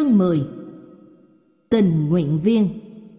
Chương 10. Tình nguyện viên.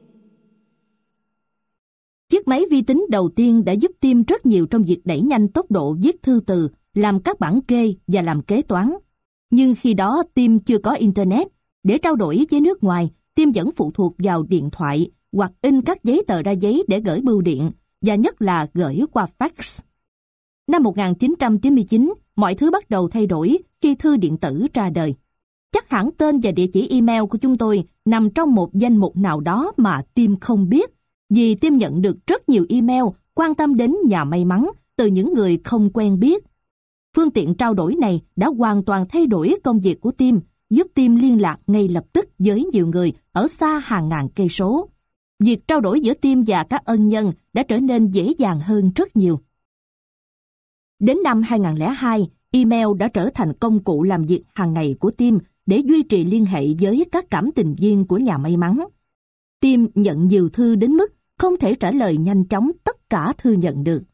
Chiếc máy vi tính đầu tiên đã giúp Tim rất nhiều trong việc đẩy nhanh tốc độ viết thư từ, làm các bảng kê và làm kế toán. Nhưng khi đó Tim chưa có Internet. Để trao đổi với nước ngoài, Tim vẫn phụ thuộc vào điện thoại hoặc in các giấy tờ ra giấy để gửi bưu điện, và nhất là gửi qua fax. Năm 1999, mọi thứ bắt đầu thay đổi khi thư điện tử ra đời. Chắc hẳn tên và địa chỉ email của chúng tôi nằm trong một danh mục nào đó mà Tim không biết, vì Tim nhận được rất nhiều email quan tâm đến nhà may mắn từ những người không quen biết. Phương tiện trao đổi này đã hoàn toàn thay đổi công việc của Tim, giúp Tim liên lạc ngay lập tức với nhiều người ở xa hàng ngàn cây số. Việc trao đổi giữa Tim và các ân nhân đã trở nên dễ dàng hơn rất nhiều. Đến năm 2002, email đã trở thành công cụ làm việc hàng ngày của Tim để duy trì liên hệ với các cảm tình viên của nhà may mắn. Tim nhận nhiều thư đến mức không thể trả lời nhanh chóng tất cả thư nhận được.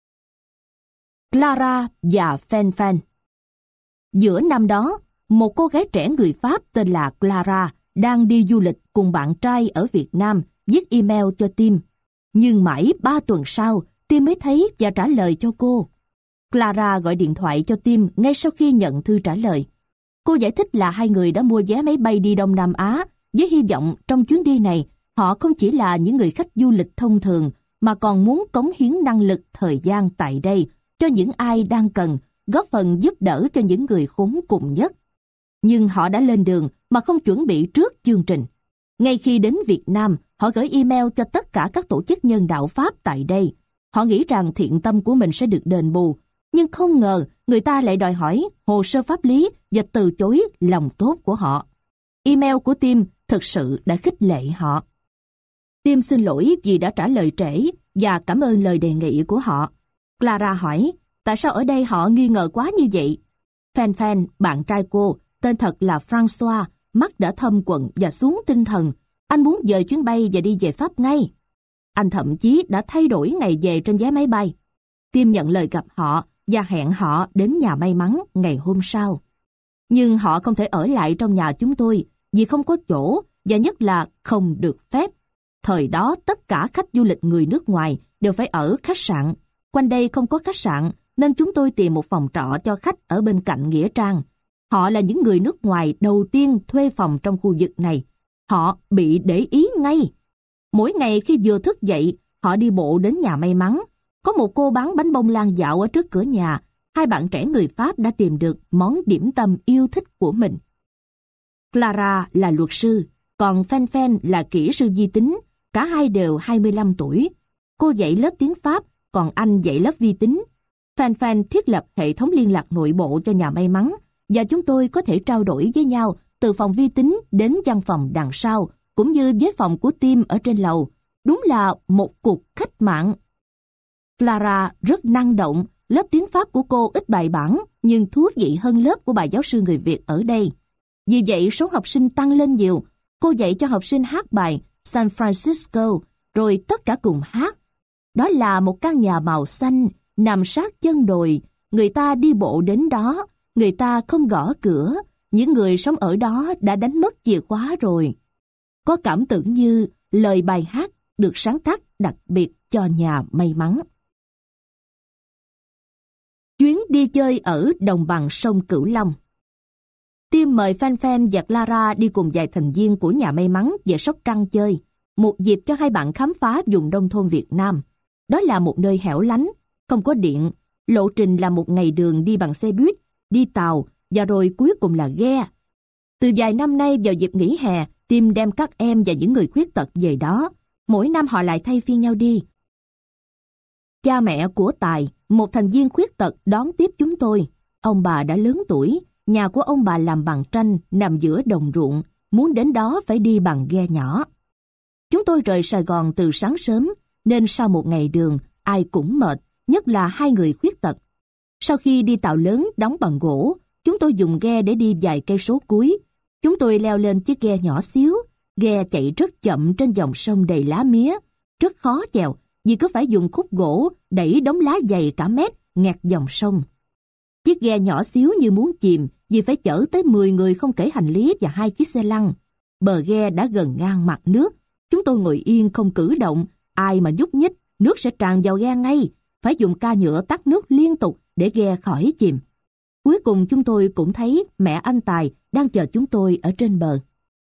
Clara và Fan Fan. Giữa năm đó, một cô gái trẻ người Pháp tên là Clara đang đi du lịch cùng bạn trai ở Việt Nam viết email cho Tim. Nhưng mãi 3 tuần sau, Tim mới thấy và trả lời cho cô. Clara gọi điện thoại cho Tim ngay sau khi nhận thư trả lời. Cô giải thích là hai người đã mua vé máy bay đi Đông Nam Á với hy vọng trong chuyến đi này họ không chỉ là những người khách du lịch thông thường mà còn muốn cống hiến năng lực thời gian tại đây cho những ai đang cần, góp phần giúp đỡ cho những người khốn cùng nhất. Nhưng họ đã lên đường mà không chuẩn bị trước chương trình. Ngay khi đến Việt Nam, họ gửi email cho tất cả các tổ chức nhân đạo Pháp tại đây. Họ nghĩ rằng thiện tâm của mình sẽ được đền bù, nhưng không ngờ người ta lại đòi hỏi hồ sơ pháp lý và từ chối lòng tốt của họ. Email của Tim thực sự đã khích lệ họ. Tim xin lỗi vì đã trả lời trễ và cảm ơn lời đề nghị của họ. Clara hỏi, tại sao ở đây họ nghi ngờ quá như vậy? Fan Fan, bạn trai cô, tên thật là François, mắt đã thâm quầng và xuống tinh thần. Anh muốn dời chuyến bay và đi về Pháp ngay. Anh thậm chí đã thay đổi ngày về trên vé máy bay. Tim nhận lời gặp họ và hẹn họ đến nhà may mắn ngày hôm sau. Nhưng họ không thể ở lại trong nhà chúng tôi vì không có chỗ và nhất là không được phép. Thời đó tất cả khách du lịch người nước ngoài đều phải ở khách sạn. Quanh đây không có khách sạn nên chúng tôi tìm một phòng trọ cho khách ở bên cạnh nghĩa trang. Họ là những người nước ngoài đầu tiên thuê phòng trong khu vực này. Họ bị để ý ngay. Mỗi ngày khi vừa thức dậy, họ đi bộ đến nhà may mắn. Có một cô bán bánh bông lan dạo ở trước cửa nhà. Hai bạn trẻ người Pháp đã tìm được món điểm tâm yêu thích của mình. Clara là luật sư, còn Fan Fan là kỹ sư vi tính. Cả hai đều 25 tuổi. Cô dạy lớp tiếng Pháp, còn anh dạy lớp vi tính. Fan Fan thiết lập hệ thống liên lạc nội bộ cho nhà may mắn và chúng tôi có thể trao đổi với nhau từ phòng vi tính đến văn phòng đằng sau, cũng như với phòng của Tim ở trên lầu. Đúng là một cuộc cách mạng. Clara rất năng động, lớp tiếng Pháp của cô ít bài bản nhưng thú vị hơn lớp của bà giáo sư người Việt ở đây. Vì vậy số học sinh tăng lên nhiều. Cô dạy cho học sinh hát bài San Francisco, rồi tất cả cùng hát. Đó là một căn nhà màu xanh, nằm sát chân đồi. Người ta đi bộ đến đó, người ta không gõ cửa. Những người sống ở đó đã đánh mất chìa khóa rồi. Có cảm tưởng như lời bài hát được sáng tác đặc biệt cho nhà may mắn. Chuyến đi chơi ở đồng bằng sông Cửu Long. Tim mời Fan Fan và Clara đi cùng vài thành viên của nhà may mắn về Sóc Trăng chơi, một dịp cho hai bạn khám phá vùng nông thôn Việt Nam. Đó là một nơi hẻo lánh, không có điện, lộ trình là một ngày đường đi bằng xe buýt, đi tàu và rồi cuối cùng là ghe. Từ vài năm nay vào dịp nghỉ hè, Tim đem các em và những người khuyết tật về đó. Mỗi năm họ lại thay phiên nhau đi. Cha mẹ của Tài, một thành viên khuyết tật, đón tiếp chúng tôi. Ông bà đã lớn tuổi, nhà của ông bà làm bằng tranh nằm giữa đồng ruộng, muốn đến đó phải đi bằng ghe nhỏ. Chúng tôi rời Sài Gòn từ sáng sớm, nên sau một ngày đường, ai cũng mệt, nhất là hai người khuyết tật. Sau khi đi tàu lớn đóng bằng gỗ, chúng tôi dùng ghe để đi vài cây số cuối. Chúng tôi leo lên chiếc ghe nhỏ xíu, ghe chạy rất chậm trên dòng sông đầy lá mía, rất khó chèo vì cứ phải dùng khúc gỗ đẩy đống lá dày cả mét nghẹt dòng sông. Chiếc ghe nhỏ xíu như muốn chìm vì phải chở tới 10 người không kể hành lý và 2 chiếc xe lăn. Bờ ghe đã gần ngang mặt nước. Chúng tôi ngồi yên không cử động, ai mà nhúc nhích, nước sẽ tràn vào ghe ngay. Phải dùng ca nhựa tắt nước liên tục để ghe khỏi chìm. Cuối cùng chúng tôi cũng thấy mẹ anh Tài đang chờ chúng tôi ở trên bờ.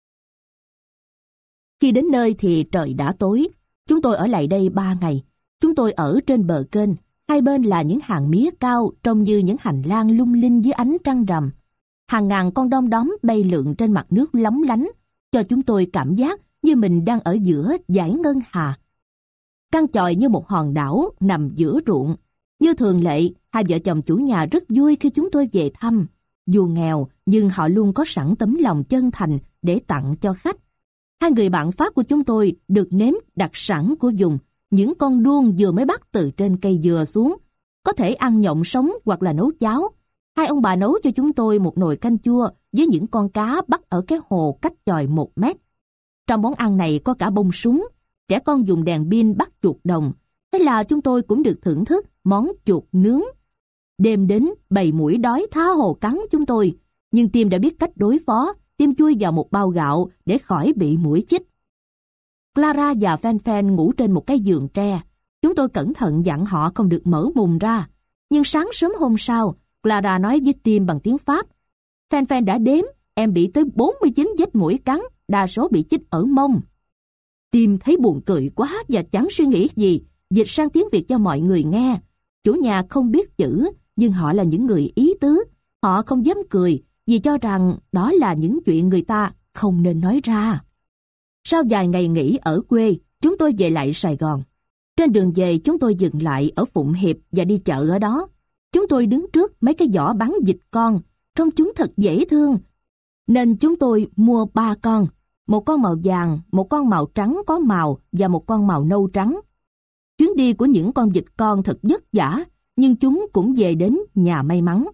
Khi đến nơi thì trời đã tối. Chúng tôi ở lại đây 3 ngày. Chúng tôi ở trên bờ kênh. Hai bên là những hàng mía cao trông như những hành lang lung linh dưới ánh trăng rằm. Hàng ngàn con đom đóm bay lượn trên mặt nước lóng lánh, cho chúng tôi cảm giác như mình đang ở giữa dải ngân hà. Căn chòi như một hòn đảo nằm giữa ruộng. Như thường lệ, hai vợ chồng chủ nhà rất vui khi chúng tôi về thăm. Dù nghèo, nhưng họ luôn có sẵn tấm lòng chân thành để tặng cho khách. Hai người bạn Pháp của chúng tôi được nếm đặc sản của vùng, những con đuông vừa mới bắt từ trên cây dừa xuống. Có thể ăn nhộng sống hoặc là nấu cháo. Hai ông bà nấu cho chúng tôi một nồi canh chua với những con cá bắt ở cái hồ cách chòi 1 mét. Trong món ăn này có cả bông súng. Trẻ con dùng đèn pin bắt chuột đồng. Thế là chúng tôi cũng được thưởng thức món chuột nướng. Đêm đến, bầy muỗi đói tha hồ cắn chúng tôi. Nhưng Tim đã biết cách đối phó. Tim chui vào một bao gạo để khỏi bị muỗi chích. Clara và Phan Phan ngủ trên một cái giường tre. Chúng tôi cẩn thận dặn họ không được mở mùng ra. Nhưng sáng sớm hôm sau, Clara nói với Tim bằng tiếng Pháp. Phan Phan đã đếm, em bị tới 49 vết muỗi cắn, đa số bị chích ở mông. Tim thấy buồn cười quá và chẳng suy nghĩ gì, dịch sang tiếng Việt cho mọi người nghe. Chủ nhà không biết chữ, nhưng họ là những người ý tứ. Họ không dám cười, vì cho rằng đó là những chuyện người ta không nên nói ra. Sau vài ngày nghỉ ở quê, chúng tôi về lại Sài Gòn. Trên đường về chúng tôi dừng lại ở Phụng Hiệp và đi chợ ở đó. Chúng tôi đứng trước mấy cái giỏ bán vịt con, trông chúng thật dễ thương. Nên chúng tôi mua 3 con, một con màu vàng, một con màu trắng có màu và một con màu nâu trắng. Chuyến đi của những con vịt con thật vất vả, nhưng chúng cũng về đến nhà may mắn.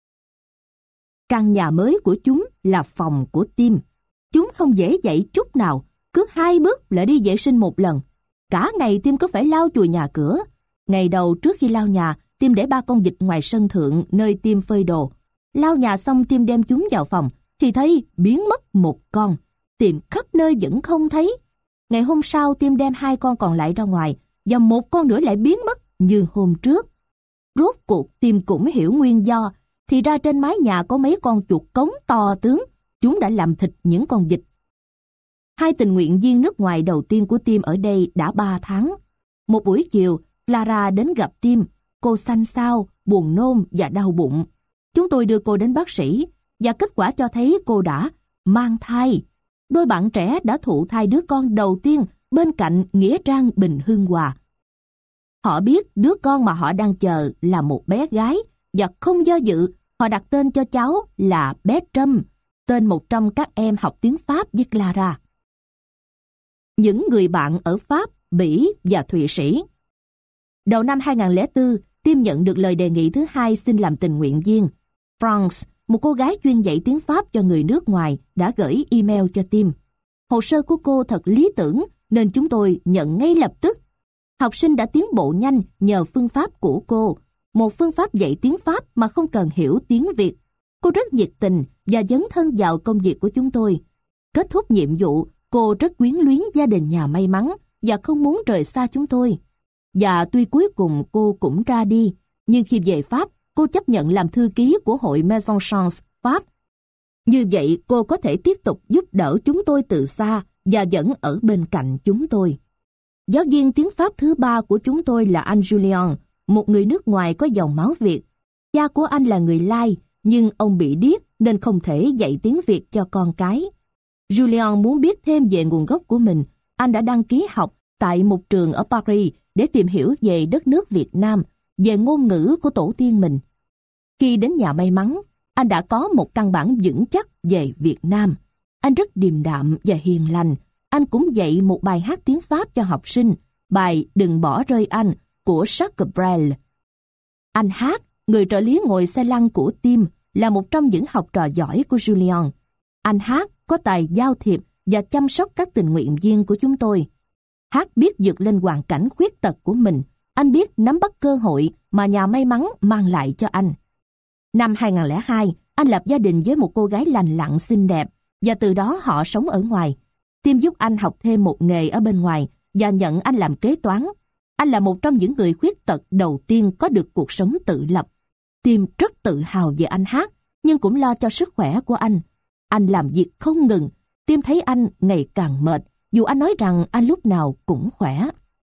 Căn nhà mới của chúng là phòng của Tim. Chúng không dễ dậy chút nào, cứ 2 bước lại đi vệ sinh một lần. Cả ngày Tim cứ phải lau chùi nhà cửa. Ngày đầu trước khi lau nhà, Tim để 3 con vịt ngoài sân thượng nơi Tim phơi đồ. Lau nhà xong Tim đem chúng vào phòng, thì thấy biến mất một con. Tìm khắp nơi vẫn không thấy. Ngày hôm sau Tim đem 2 con còn lại ra ngoài, và một con nữa lại biến mất như hôm trước. Rốt cuộc Tim cũng hiểu nguyên do, thì ra trên mái nhà có mấy con chuột cống to tướng, chúng đã làm thịt những con vịt. 2 tình nguyện viên nước ngoài đầu tiên của Tim ở đây đã 3 tháng. Một buổi chiều, Clara đến gặp Tim. Cô xanh xao, buồn nôn và đau bụng. Chúng tôi đưa cô đến bác sĩ, và kết quả cho thấy cô đã mang thai. Đôi bạn trẻ đã thụ thai đứa con đầu tiên bên cạnh nghĩa trang Bình Hưng Hòa. Họ biết đứa con mà họ đang chờ là một bé gái, và không do dự, họ đặt tên cho cháu là bé Trâm, tên một trong các em học tiếng Pháp với Clara. Những người bạn ở Pháp, Bỉ và Thụy Sĩ. Đầu năm 2004, Tim nhận được lời đề nghị thứ 2 xin làm tình nguyện viên. France, một cô gái chuyên dạy tiếng Pháp cho người nước ngoài, đã gửi email cho Tim. Hồ sơ của cô thật lý tưởng nên chúng tôi nhận ngay lập tức. Học sinh đã tiến bộ nhanh nhờ phương pháp của cô, một phương pháp dạy tiếng Pháp mà không cần hiểu tiếng Việt. Cô rất nhiệt tình và dấn thân vào công việc của chúng tôi. Kết thúc nhiệm vụ, cô rất quyến luyến gia đình nhà may mắn và không muốn rời xa chúng tôi. Và tuy cuối cùng cô cũng ra đi, nhưng khi về Pháp, cô chấp nhận làm thư ký của hội Maison Chance Pháp. Như vậy, cô có thể tiếp tục giúp đỡ chúng tôi từ xa và vẫn ở bên cạnh chúng tôi. Giáo viên tiếng Pháp thứ 3 của chúng tôi là anh Julien, một người nước ngoài có dòng máu Việt. Cha của anh là người Lai, nhưng ông bị điếc nên không thể dạy tiếng Việt cho con cái. Julien muốn biết thêm về nguồn gốc của mình. Anh đã đăng ký học tại một trường ở Paris để tìm hiểu về đất nước Việt Nam, về ngôn ngữ của tổ tiên mình. Khi đến nhà may mắn, anh đã có một căn bản vững chắc về Việt Nam. Anh rất điềm đạm và hiền lành. Anh cũng dạy một bài hát tiếng Pháp cho học sinh, bài Đừng bỏ rơi anh của Jacques Brel. Anh hát, người trợ lý ngồi xe lăn của Tim, là một trong những học trò giỏi của Julien. Anh hát có tài giao thiệp và chăm sóc các tình nguyện viên của chúng tôi. Hát biết vượt lên hoàn cảnh khuyết tật của mình. Anh biết nắm bắt cơ hội mà nhà may mắn mang lại cho anh. Năm 2002, anh lập gia đình với một cô gái lành lặn xinh đẹp và từ đó họ sống ở ngoài. Tim giúp anh học thêm một nghề ở bên ngoài và nhận anh làm kế toán. Anh là một trong những người khuyết tật đầu tiên có được cuộc sống tự lập. Tim rất tự hào về anh Hát, nhưng cũng lo cho sức khỏe của anh. Anh làm việc không ngừng. Tim thấy anh ngày càng mệt, dù anh nói rằng anh lúc nào cũng khỏe.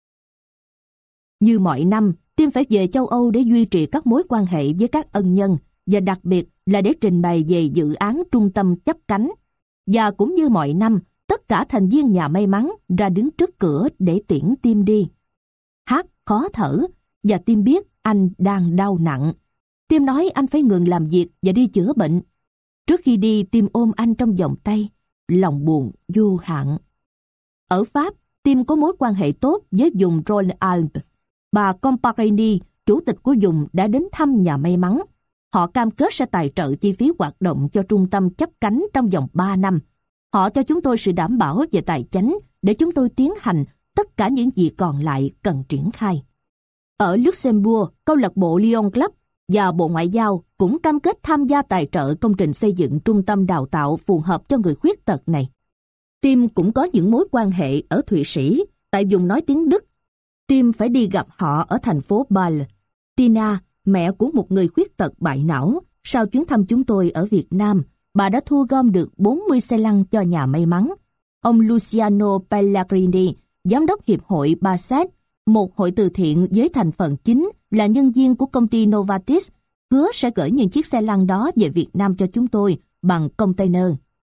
Như mọi năm, Tim phải về châu Âu để duy trì các mối quan hệ với các ân nhân, và đặc biệt là để trình bày về dự án trung tâm chấp cánh. Và cũng như mọi năm, tất cả thành viên nhà may mắn ra đứng trước cửa để tiễn Tim đi. Hát khó thở, và Tim biết anh đang đau nặng. Tim nói anh phải ngừng làm việc và đi chữa bệnh. Trước khi đi, Tim ôm anh trong vòng tay, lòng buồn vô hạn. Ở Pháp, Tim có mối quan hệ tốt với vùng Rhône-Alpes. Bà Comparini, chủ tịch của vùng, đã đến thăm nhà may mắn. Họ cam kết sẽ tài trợ chi phí hoạt động cho trung tâm chấp cánh trong vòng 3 năm. Họ cho chúng tôi sự đảm bảo về tài chính để chúng tôi tiến hành tất cả những gì còn lại cần triển khai. Ở Luxembourg, câu lạc bộ Lion Club và Bộ Ngoại giao cũng cam kết tham gia tài trợ công trình xây dựng trung tâm đào tạo phù hợp cho người khuyết tật này. Tim cũng có những mối quan hệ ở Thụy Sĩ, tại vùng nói tiếng Đức. Tim phải đi gặp họ ở thành phố Bâle. Tina, mẹ của một người khuyết tật bại não, sau chuyến thăm chúng tôi ở Việt Nam, bà đã thu gom được 40 xe lăn cho nhà may mắn. Ông Luciano Pellegrini, giám đốc hiệp hội Basset, một hội từ thiện với thành phần chính là nhân viên của công ty Novartis, hứa sẽ gửi những chiếc xe lăn đó về Việt Nam cho chúng tôi bằng container.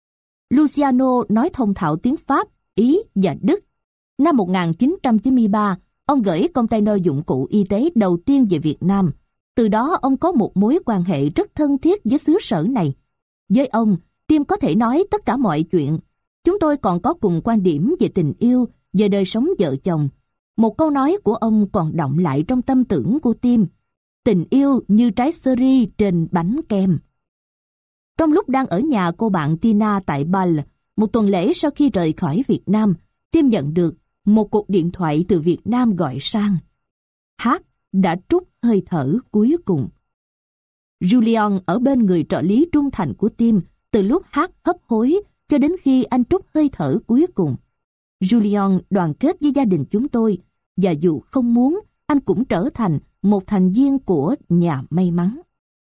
Luciano nói thông thạo tiếng Pháp, Ý và Đức. Năm 1993, ông gửi container dụng cụ y tế đầu tiên về Việt Nam. Từ đó ông có một mối quan hệ rất thân thiết với xứ sở này. Với ông, Tim có thể nói tất cả mọi chuyện. Chúng tôi còn có cùng quan điểm về tình yêu, về đời sống vợ chồng. Một câu nói của ông còn đọng lại trong tâm tưởng của Tim: tình yêu như trái seri trên bánh kem. Trong lúc đang ở nhà cô bạn Tina tại Bâle, một tuần lễ sau khi rời khỏi Việt Nam, Tim nhận được một cuộc điện thoại từ Việt Nam gọi sang. Hát đã trút hơi thở cuối cùng. Julian ở bên người trợ lý trung thành của Tim từ lúc Hát hấp hối cho đến khi anh trút hơi thở cuối cùng. Julian đoàn kết với gia đình chúng tôi, và dù không muốn, anh cũng trở thành một thành viên của nhà may mắn.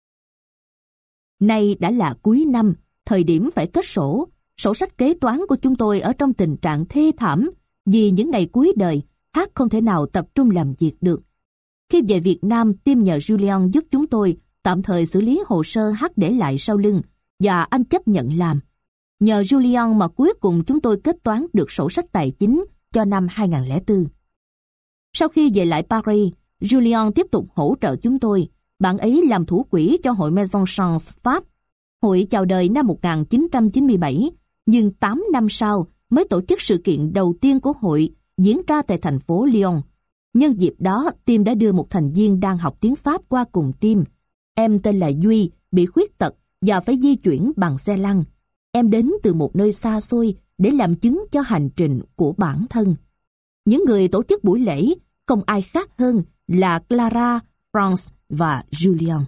Nay đã là cuối năm, thời điểm phải kết sổ. Sổ sách kế toán của chúng tôi ở trong tình trạng thê thảm, vì những ngày cuối đời, Hát không thể nào tập trung làm việc được. Khi về Việt Nam, Tim nhờ Julian giúp chúng tôi tạm thời xử lý hồ sơ Hát để lại sau lưng, và anh chấp nhận làm. Nhờ Julian mà cuối cùng chúng tôi kết toán được sổ sách tài chính cho năm 2004. Sau khi về lại Paris, Julian tiếp tục hỗ trợ chúng tôi. Bạn ấy làm thủ quỹ cho hội Maison Chance Pháp. Hội chào đời năm 1997, nhưng 8 năm sau mới tổ chức sự kiện đầu tiên của hội diễn ra tại thành phố Lyon. Nhân dịp đó, Tim đã đưa một thành viên đang học tiếng Pháp qua cùng Tim. Em tên là Duy, bị khuyết tật và phải di chuyển bằng xe lăn. Em đến từ một nơi xa xôi để làm chứng cho hành trình của bản thân. Những người tổ chức buổi lễ không ai khác hơn là Clara, France và Julian.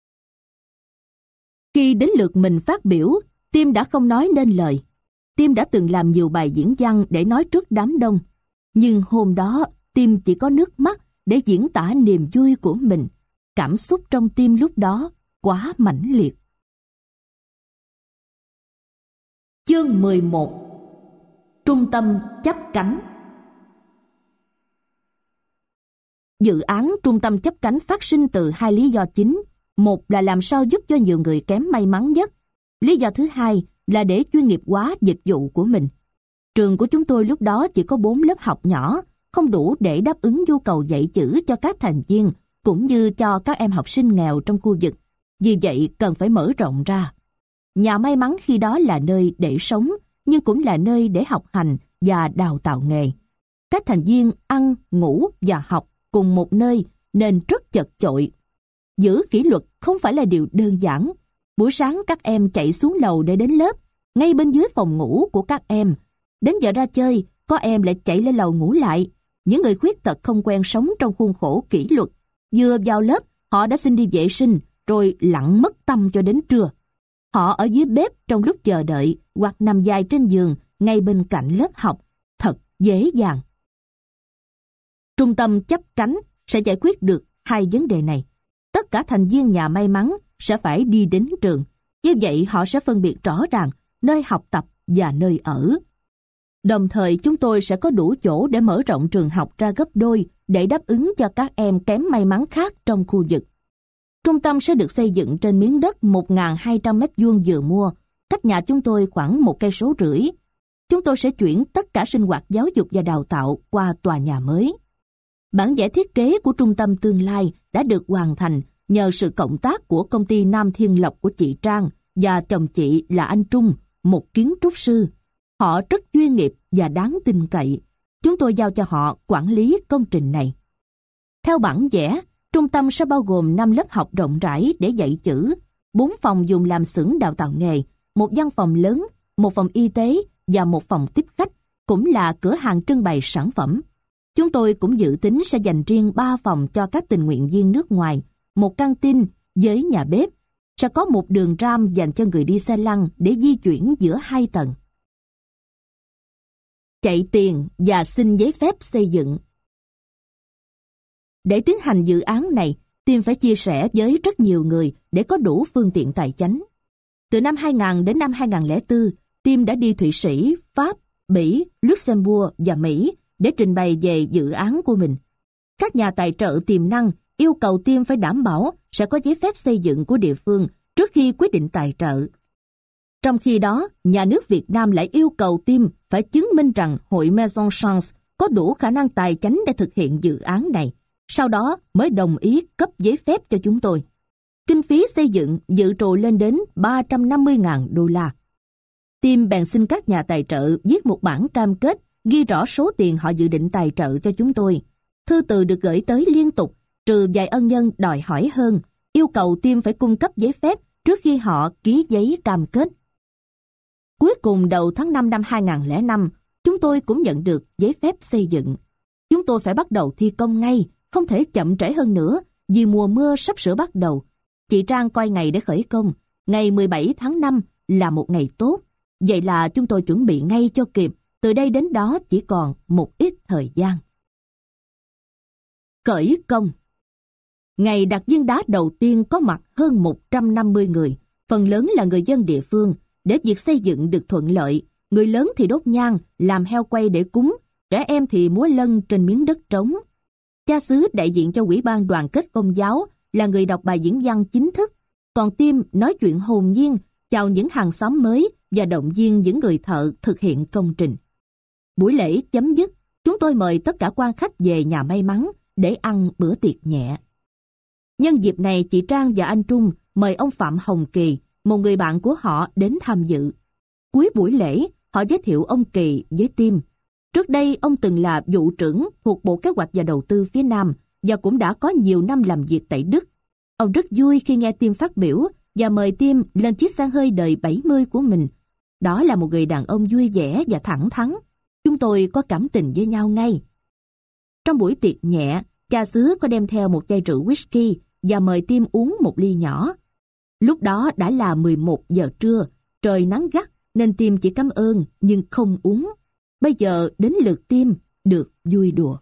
Khi đến lượt mình phát biểu, Tim đã không nói nên lời. Tim đã từng làm nhiều bài diễn văn để nói trước đám đông. Nhưng hôm đó, Tim chỉ có nước mắt để diễn tả niềm vui của mình. Cảm xúc trong Tim lúc đó quá mãnh liệt. Chương 11. Trung tâm chấp cánh. Dự án trung tâm chấp cánh phát sinh từ hai lý do chính. Một là làm sao giúp cho nhiều người kém may mắn nhất. Lý do thứ hai là để chuyên nghiệp hóa dịch vụ của mình. Trường của chúng tôi lúc đó chỉ có 4 lớp học nhỏ, không đủ để đáp ứng nhu cầu dạy chữ cho các thành viên, cũng như cho các em học sinh nghèo trong khu vực. Vì vậy cần phải mở rộng ra. Nhà may mắn khi đó là nơi để sống, nhưng cũng là nơi để học hành và đào tạo nghề. Các thành viên ăn, ngủ và học cùng một nơi nên rất chật chội. Giữ kỷ luật không phải là điều đơn giản. Buổi sáng các em chạy xuống lầu để đến lớp, ngay bên dưới phòng ngủ của các em. Đến giờ ra chơi, có em lại chạy lên lầu ngủ lại. Những người khuyết tật không quen sống trong khuôn khổ kỷ luật. Vừa vào lớp, họ đã xin đi vệ sinh, rồi lặn mất tăm cho đến trưa. Họ ở dưới bếp trong lúc chờ đợi hoặc nằm dài trên giường ngay bên cạnh lớp học. Thật dễ dàng. Trung tâm chấp cánh sẽ giải quyết được hai vấn đề này. Tất cả thành viên nhà may mắn sẽ phải đi đến trường. Như vậy họ sẽ phân biệt rõ ràng nơi học tập và nơi ở. Đồng thời chúng tôi sẽ có đủ chỗ để mở rộng trường học ra gấp đôi để đáp ứng cho các em kém may mắn khác trong khu vực. Trung tâm sẽ được xây dựng trên miếng đất 1.200 m² vừa mua, cách nhà chúng tôi khoảng 1,5 cây. Chúng tôi sẽ chuyển tất cả sinh hoạt giáo dục và đào tạo qua tòa nhà mới. Bản vẽ thiết kế của trung tâm tương lai đã được hoàn thành nhờ sự cộng tác của công ty Nam Thiên Lộc của chị Trang và chồng chị là anh Trung, một kiến trúc sư. Họ rất chuyên nghiệp và đáng tin cậy. Chúng tôi giao cho họ quản lý công trình này. Theo bản vẽ, trung tâm sẽ bao gồm 5 lớp học rộng rãi để dạy chữ, 4 phòng dùng làm xưởng đào tạo nghề, một văn phòng lớn, một phòng y tế và một phòng tiếp khách, cũng là cửa hàng trưng bày sản phẩm. Chúng tôi cũng dự tính sẽ dành riêng 3 phòng cho các tình nguyện viên nước ngoài, một căng tin với nhà bếp. Sẽ có một đường ram dành cho người đi xe lăn để di chuyển giữa 2 tầng. Chạy tiền và xin giấy phép xây dựng. Để tiến hành dự án này, team phải chia sẻ với rất nhiều người để có đủ phương tiện tài chánh. Từ năm 2000 đến năm 2004, team đã đi Thụy Sĩ, Pháp, Bỉ, Luxembourg và Mỹ để trình bày về dự án của mình. Các nhà tài trợ tiềm năng yêu cầu team phải đảm bảo sẽ có giấy phép xây dựng của địa phương trước khi quyết định tài trợ. Trong khi đó, nhà nước Việt Nam lại yêu cầu team phải chứng minh rằng Hội Maison Chance có đủ khả năng tài chánh để thực hiện dự án này, sau đó mới đồng ý cấp giấy phép cho chúng tôi. Kinh phí xây dựng dự trù lên đến $350.000. Team bèn xin các nhà tài trợ viết một bản cam kết ghi rõ số tiền họ dự định tài trợ cho chúng tôi. Thư từ được gửi tới liên tục, trừ vài ân nhân đòi hỏi hơn, yêu cầu team phải cung cấp giấy phép trước khi họ ký giấy cam kết. Cuối cùng đầu tháng 5 năm 2005, chúng tôi cũng nhận được giấy phép xây dựng. Chúng tôi phải bắt đầu thi công ngay, không thể chậm trễ hơn nữa vì mùa mưa sắp sửa bắt đầu. Chị Trang coi ngày để khởi công. Ngày 17 tháng 5 là một ngày tốt. Vậy là chúng tôi chuẩn bị ngay cho kịp. Từ đây đến đó chỉ còn một ít thời gian. Khởi công. Ngày đặt viên đá đầu tiên có mặt hơn 150 người, phần lớn là người dân địa phương. Để việc xây dựng được thuận lợi, người lớn thì đốt nhang, làm heo quay để cúng, trẻ em thì múa lân trên miếng đất trống. Cha xứ đại diện cho Ủy ban Đoàn kết Công giáo là người đọc bài diễn văn chính thức, còn team nói chuyện hồn nhiên, chào những hàng xóm mới và động viên những người thợ thực hiện công trình. Buổi lễ chấm dứt, chúng tôi mời tất cả quan khách về nhà may mắn để ăn bữa tiệc nhẹ. Nhân dịp này, chị Trang và anh Trung mời ông Phạm Hồng Kỳ, một người bạn của họ, đến tham dự. Cuối buổi lễ, họ giới thiệu ông Kỳ với team. Trước đây, ông từng là vụ trưởng thuộc Bộ Kế hoạch và Đầu tư phía Nam và cũng đã có nhiều năm làm việc tại Đức. Ông rất vui khi nghe team phát biểu và mời team lên chiếc xe hơi đời 70 của mình. Đó là một người đàn ông vui vẻ và thẳng thắn. Chúng tôi có cảm tình với nhau ngay. Trong buổi tiệc nhẹ, cha xứ có đem theo một chai rượu whisky và mời team uống một ly nhỏ. Lúc đó đã là 11 giờ trưa, trời nắng gắt nên team chỉ cảm ơn nhưng không uống. Bây giờ đến lượt team được vui đùa.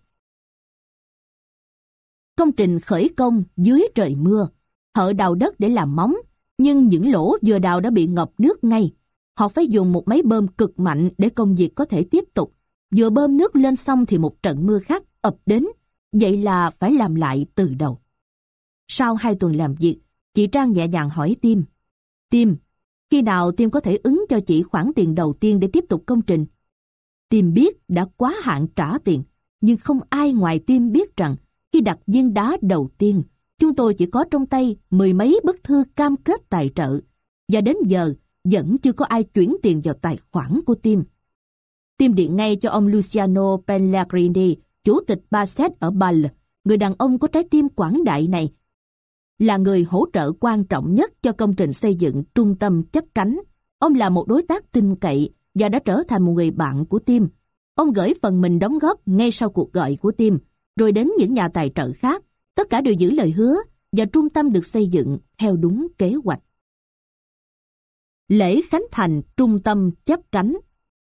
Công trình khởi công dưới trời mưa. Thợ đào đất để làm móng, nhưng những lỗ vừa đào đã bị ngập nước ngay. Họ phải dùng một máy bơm cực mạnh để công việc có thể tiếp tục. Vừa bơm nước lên xong thì một trận mưa khác ập đến. Vậy là phải làm lại từ đầu. Sau 2 tuần làm việc, chị Trang nhẹ nhàng hỏi team. Team, khi nào team có thể ứng cho chị khoản tiền đầu tiên để tiếp tục công trình? Team biết đã quá hạn trả tiền, nhưng không ai ngoài team biết rằng khi đặt viên đá đầu tiên, chúng tôi chỉ có trong tay 10 mấy bức thư cam kết tài trợ, và đến giờ vẫn chưa có ai chuyển tiền vào tài khoản của team. Team điện ngay cho ông Luciano Pellegrini, chủ tịch Basset ở Bâle. Người đàn ông có trái tim quảng đại này là người hỗ trợ quan trọng nhất cho công trình xây dựng trung tâm chấp cánh. Ông là một đối tác tin cậy và đã trở thành một người bạn của team. Ông gửi phần mình đóng góp ngay sau cuộc gọi của team, rồi đến những nhà tài trợ khác. Tất cả đều giữ lời hứa và trung tâm được xây dựng theo đúng kế hoạch. Lễ khánh thành Trung tâm Chắp Cánh.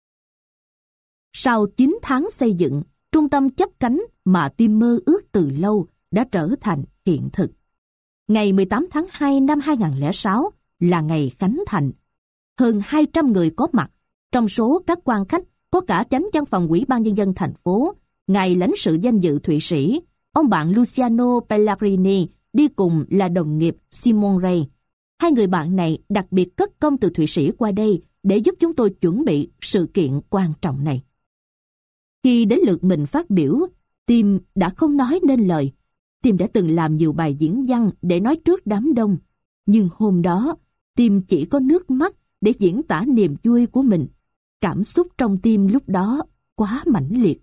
Sau 9 tháng xây dựng, Trung tâm Chắp Cánh mà Tim mơ ước từ lâu đã trở thành hiện thực. Ngày 18 tháng 2 năm 2006 là ngày khánh thành. Hơn 200 người có mặt, trong số các quan khách có cả chánh văn phòng Ủy ban Nhân dân thành phố, ngài lãnh sự danh dự Thụy Sĩ, ông bạn Luciano Pellegrini, đi cùng là đồng nghiệp Simon Ray. Hai người bạn này đặc biệt cất công từ Thụy Sĩ qua đây để giúp chúng tôi chuẩn bị sự kiện quan trọng này. Khi đến lượt mình phát biểu, Tim đã không nói nên lời. Tim đã từng làm nhiều bài diễn văn để nói trước đám đông. Nhưng hôm đó, Tim chỉ có nước mắt để diễn tả niềm vui của mình. Cảm xúc trong Tim lúc đó quá mãnh liệt.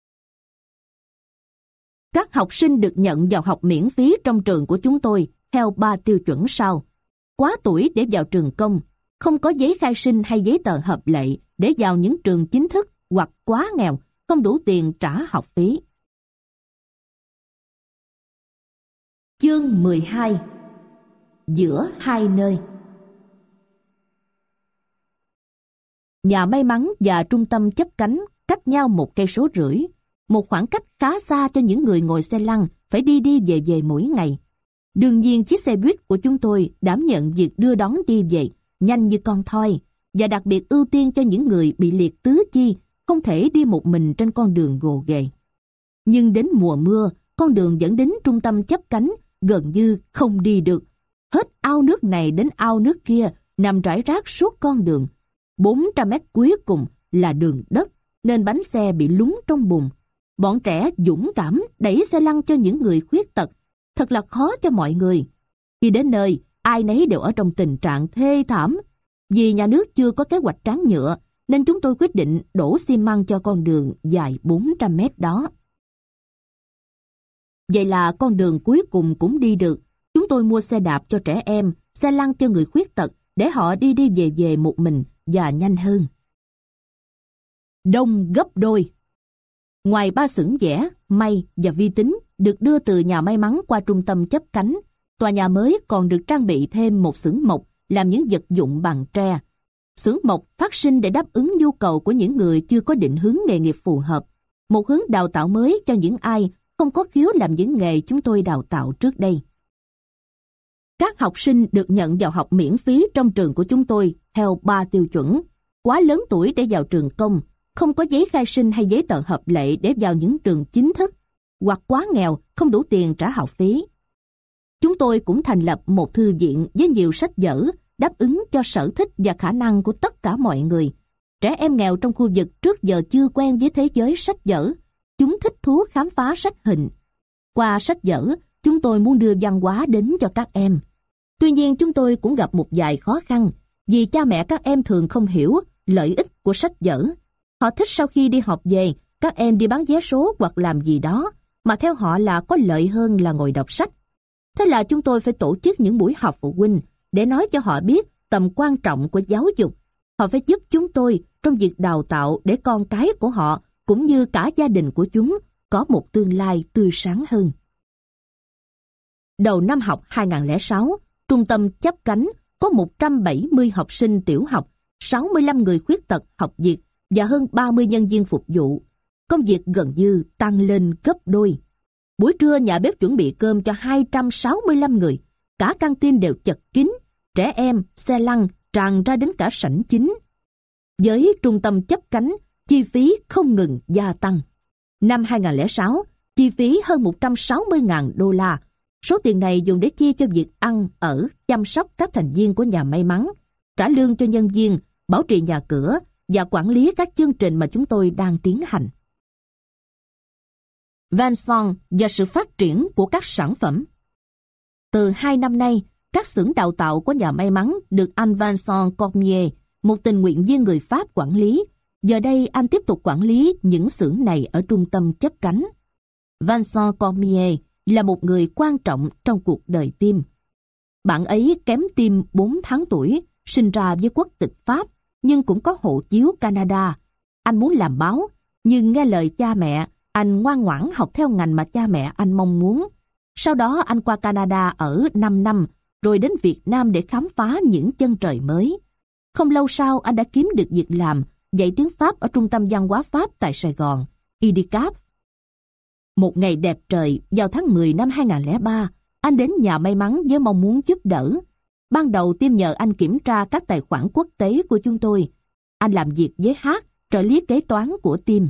Các học sinh được nhận vào học miễn phí trong trường của chúng tôi theo 3 tiêu chuẩn sau. Quá tuổi để vào trường công, không có giấy khai sinh hay giấy tờ hợp lệ để vào những trường chính thức, hoặc quá nghèo, không đủ tiền trả học phí. Chương 12. Giữa hai nơi. Nhà may mắn và trung tâm Chắp Cánh cách nhau 1,5 cây, một khoảng cách khá xa cho những người ngồi xe lăn phải đi đi về về mỗi ngày. Đương nhiên chiếc xe buýt của chúng tôi đảm nhận việc đưa đón đi về, nhanh như con thoi, và đặc biệt ưu tiên cho những người bị liệt tứ chi, không thể đi một mình trên con đường gồ ghề. Nhưng đến mùa mưa, con đường dẫn đến trung tâm Chắp Cánh gần như không đi được. Hết ao nước này đến ao nước kia nằm rải rác suốt con đường. 400 mét cuối cùng là đường đất, nên bánh xe bị lún trong bùn. Bọn trẻ dũng cảm đẩy xe lăn cho những người khuyết tật. Thật là khó cho mọi người. Khi đến nơi, ai nấy đều ở trong tình trạng thê thảm. Vì nhà nước chưa có kế hoạch tráng nhựa, nên chúng tôi quyết định đổ xi măng cho con đường dài 400 mét đó. Vậy là con đường cuối cùng cũng đi được. Chúng tôi mua xe đạp cho trẻ em, xe lăn cho người khuyết tật, để họ đi đi về về một mình và nhanh hơn. Đông gấp đôi. Ngoài 3 xưởng vẽ, may và vi tính được đưa từ nhà may mắn qua trung tâm Chắp Cánh, tòa nhà mới còn được trang bị thêm một xưởng mộc làm những vật dụng bằng tre. Xưởng mộc phát sinh để đáp ứng nhu cầu của những người chưa có định hướng nghề nghiệp phù hợp, một hướng đào tạo mới cho những ai không có khiếu làm những nghề chúng tôi đào tạo trước đây. Các học sinh được nhận vào học miễn phí trong trường của chúng tôi theo 3 tiêu chuẩn: quá lớn tuổi để vào trường công, không có giấy khai sinh hay giấy tờ hợp lệ để vào những trường chính thức, hoặc quá nghèo, không đủ tiền trả học phí. Chúng tôi cũng thành lập một thư viện với nhiều sách vở, đáp ứng cho sở thích và khả năng của tất cả mọi người. Trẻ em nghèo trong khu vực trước giờ chưa quen với thế giới sách vở. Chúng thích thú khám phá sách hình. Qua sách vở, chúng tôi muốn đưa văn hóa đến cho các em. Tuy nhiên chúng tôi cũng gặp một vài khó khăn, vì cha mẹ các em thường không hiểu lợi ích của sách vở. Họ thích sau khi đi học về, các em đi bán vé số hoặc làm gì đó, mà theo họ là có lợi hơn là ngồi đọc sách. Thế là chúng tôi phải tổ chức những buổi họp phụ huynh để nói cho họ biết tầm quan trọng của giáo dục. Họ phải giúp chúng tôi trong việc đào tạo để con cái của họ cũng như cả gia đình của chúng có một tương lai tươi sáng hơn. Đầu năm học 2006, trung tâm Chắp Cánh có 170 học sinh tiểu học, 65 người khuyết tật học việc và hơn 30 nhân viên phục vụ. Công việc gần như tăng lên gấp đôi. Buổi trưa nhà bếp chuẩn bị cơm cho 265 người. Cả căng tin đều chật kín, trẻ em, xe lăn tràn ra đến cả sảnh chính. Với trung tâm Chắp Cánh, chi phí không ngừng gia tăng. Năm 2006, chi phí hơn 160.000 đô la. Số tiền này dùng để chi cho việc ăn, ở, chăm sóc các thành viên của nhà may mắn, trả lương cho nhân viên, bảo trì nhà cửa và quản lý các chương trình mà chúng tôi đang tiến hành. Vincent và sự phát triển của các sản phẩm. Từ 2 năm nay, các xưởng đào tạo của nhà may mắn được anh Vincent Cormier, một tình nguyện viên người Pháp quản lý. Giờ đây anh tiếp tục quản lý những xưởng này ở trung tâm Chắp Cánh. Vincent Cormier là một người quan trọng trong cuộc đời Tim. Bạn ấy kém Tim 4 tháng tuổi, sinh ra với quốc tịch Pháp, nhưng cũng có hộ chiếu Canada. Anh muốn làm báo, nhưng nghe lời cha mẹ, anh ngoan ngoãn học theo ngành mà cha mẹ anh mong muốn. Sau đó anh qua Canada ở 5 năm, rồi đến Việt Nam để khám phá những chân trời mới. Không lâu sau, anh đã kiếm được việc làm dạy tiếng Pháp ở Trung tâm Văn hóa Pháp tại Sài Gòn, IDCAP. Một ngày đẹp trời, vào tháng 10 năm 2003, anh đến nhà may mắn với mong muốn giúp đỡ. Ban đầu Tim nhờ anh kiểm tra các tài khoản quốc tế của chúng tôi. Anh làm việc với H, trợ lý kế toán của Tim.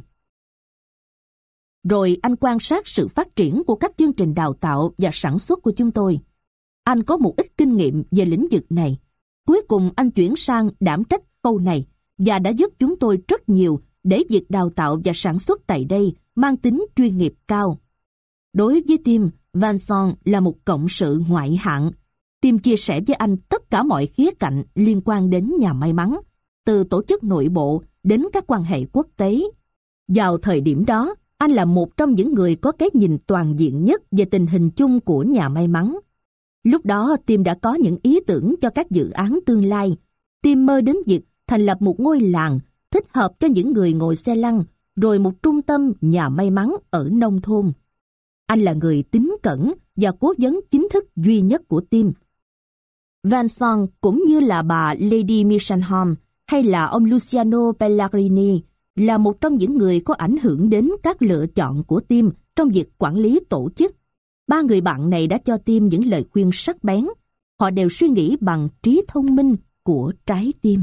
Rồi anh quan sát sự phát triển của các chương trình đào tạo và sản xuất của chúng tôi. Anh có một ít kinh nghiệm về lĩnh vực này. Cuối cùng anh chuyển sang đảm trách khâu này và đã giúp chúng tôi rất nhiều để việc đào tạo và sản xuất tại đây mang tính chuyên nghiệp cao. Đối với Tim, Vincent là một cộng sự ngoại hạng. Tim chia sẻ với anh tất cả mọi khía cạnh liên quan đến nhà may mắn, từ tổ chức nội bộ đến các quan hệ quốc tế. Vào thời điểm đó, anh là một trong những người có cái nhìn toàn diện nhất về tình hình chung của nhà may mắn. Lúc đó, Tim đã có những ý tưởng cho các dự án tương lai. Tim mơ đến việc thành lập một ngôi làng thích hợp cho những người ngồi xe lăn, rồi một trung tâm nhà may mắn ở nông thôn. Anh là người tín cẩn và cố vấn chính thức duy nhất của Tim. Vincent cũng như là bà Lady Michelham hay là ông Luciano Pellegrini là một trong những người có ảnh hưởng đến các lựa chọn của Tim trong việc quản lý tổ chức. Ba người bạn này đã cho Tim những lời khuyên sắc bén. Họ đều suy nghĩ bằng trí thông minh của trái tim.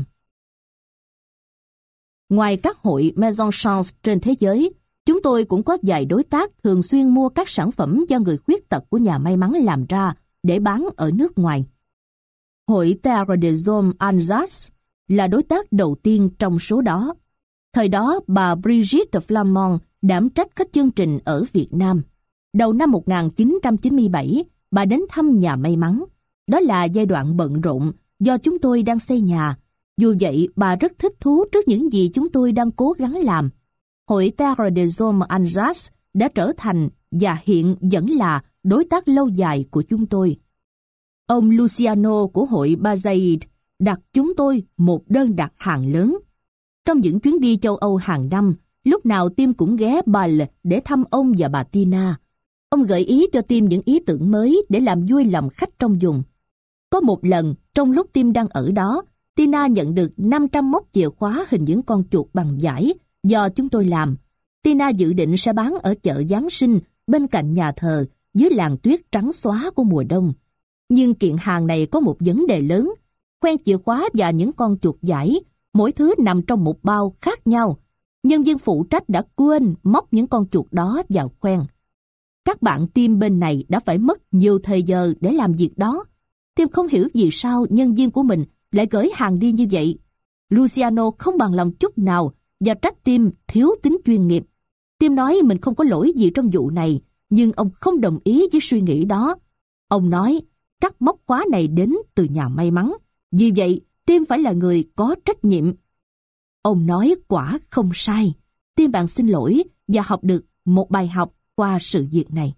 Ngoài các hội Maison Chance trên thế giới, chúng tôi cũng có vài đối tác thường xuyên mua các sản phẩm do người khuyết tật của nhà may mắn làm ra để bán ở nước ngoài. Hội Terre des Hommes Alsace là đối tác đầu tiên trong số đó. Thời đó, bà Brigitte Flamand đảm trách các chương trình ở Việt Nam. Đầu năm 1997, bà đến thăm nhà may mắn. Đó là giai đoạn bận rộn do chúng tôi đang xây nhà. Dù vậy, bà rất thích thú trước những gì chúng tôi đang cố gắng làm. Hội Terre des Hommes Alsace đã trở thành và hiện vẫn là đối tác lâu dài của chúng tôi. Ông Luciano của hội Bazaid đặt chúng tôi một đơn đặt hàng lớn. Trong những chuyến đi châu Âu hàng năm, lúc nào Tim cũng ghé Bâle để thăm ông và bà Tina. Ông gợi ý cho Tim những ý tưởng mới để làm vui lòng khách trong vùng. Có một lần, trong lúc Tim đang ở đó, Tina nhận được 500 móc chìa khóa hình những con chuột bằng vải do chúng tôi làm. Tina dự định sẽ bán ở chợ Giáng sinh bên cạnh nhà thờ dưới làn tuyết trắng xóa của mùa đông. Nhưng kiện hàng này có một vấn đề lớn. Khoen chìa khóa và những con chuột vải, mỗi thứ nằm trong một bao khác nhau. Nhân viên phụ trách đã quên móc những con chuột đó vào khoen. Các bạn Tim bên này đã phải mất nhiều thời giờ để làm việc đó. Tim không hiểu vì sao nhân viên của mình lại gửi hàng đi như vậy. Luciano không bằng lòng chút nào và trách Tim thiếu tính chuyên nghiệp. Tim nói mình không có lỗi gì trong vụ này, nhưng ông không đồng ý với suy nghĩ đó. Ông nói, các móc khóa này đến từ nhà may mắn, vì vậy Tim phải là người có trách nhiệm. Ông nói quả không sai. Tim bạn xin lỗi và học được một bài học qua sự việc này.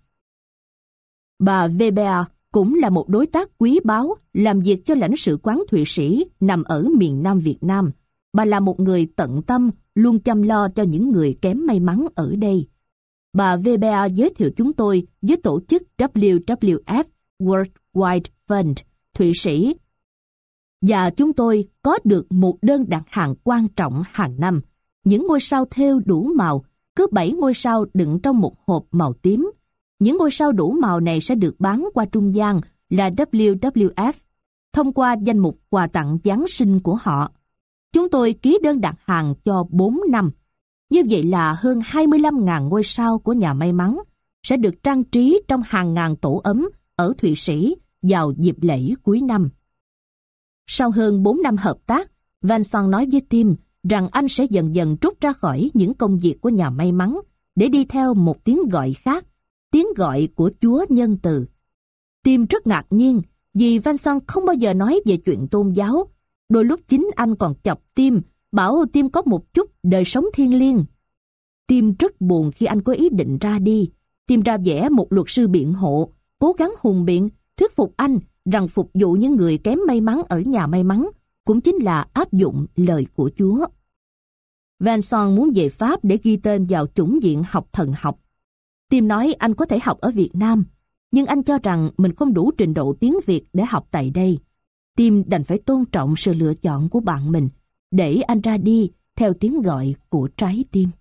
Bà Weber cũng là một đối tác quý báu làm việc cho lãnh sự quán Thụy Sĩ nằm ở miền Nam Việt Nam. Bà là một người tận tâm, luôn chăm lo cho những người kém may mắn ở đây. Bà Weber giới thiệu chúng tôi với tổ chức WWF World Wide Fund Thụy Sĩ. Và chúng tôi có được một đơn đặt hàng quan trọng hàng năm. Những ngôi sao thêu đủ màu, cứ 7 ngôi sao đựng trong một hộp màu tím. Những ngôi sao đủ màu này sẽ được bán qua trung gian là WWF, thông qua danh mục quà tặng Giáng sinh của họ. Chúng tôi ký đơn đặt hàng cho 4 năm. Như vậy là hơn 25.000 ngôi sao của nhà may mắn sẽ được trang trí trong hàng ngàn tổ ấm ở Thụy Sĩ vào dịp lễ cuối năm. Sau hơn 4 năm hợp tác, Vincent nói với Tim rằng anh sẽ dần dần rút ra khỏi những công việc của nhà may mắn để đi theo một tiếng gọi khác, tiếng gọi của Chúa nhân từ. Tim rất ngạc nhiên vì Vincent không bao giờ nói về chuyện tôn giáo. Đôi lúc chính anh còn chọc Tim, bảo Tim có một chút đời sống thiêng liêng. Tim rất buồn khi anh có ý định ra đi. Tim ra vẻ một luật sư biện hộ, cố gắng hùng biện, thuyết phục anh rằng phục vụ những người kém may mắn ở nhà may mắn cũng chính là áp dụng lời của Chúa. Vincent muốn về Pháp để ghi tên vào chủng viện học thần học. Tim nói anh có thể học ở Việt Nam, nhưng anh cho rằng mình không đủ trình độ tiếng Việt để học tại đây. Tim đành phải tôn trọng sự lựa chọn của bạn mình, để anh ra đi theo tiếng gọi của trái tim.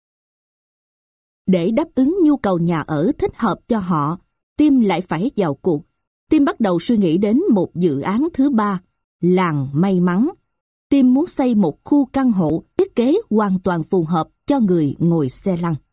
Để đáp ứng nhu cầu nhà ở thích hợp cho họ, Tim lại phải vào cuộc. Tim bắt đầu suy nghĩ đến một dự án thứ ba, làng may mắn. Tim muốn xây một khu căn hộ thiết kế hoàn toàn phù hợp cho người ngồi xe lăn.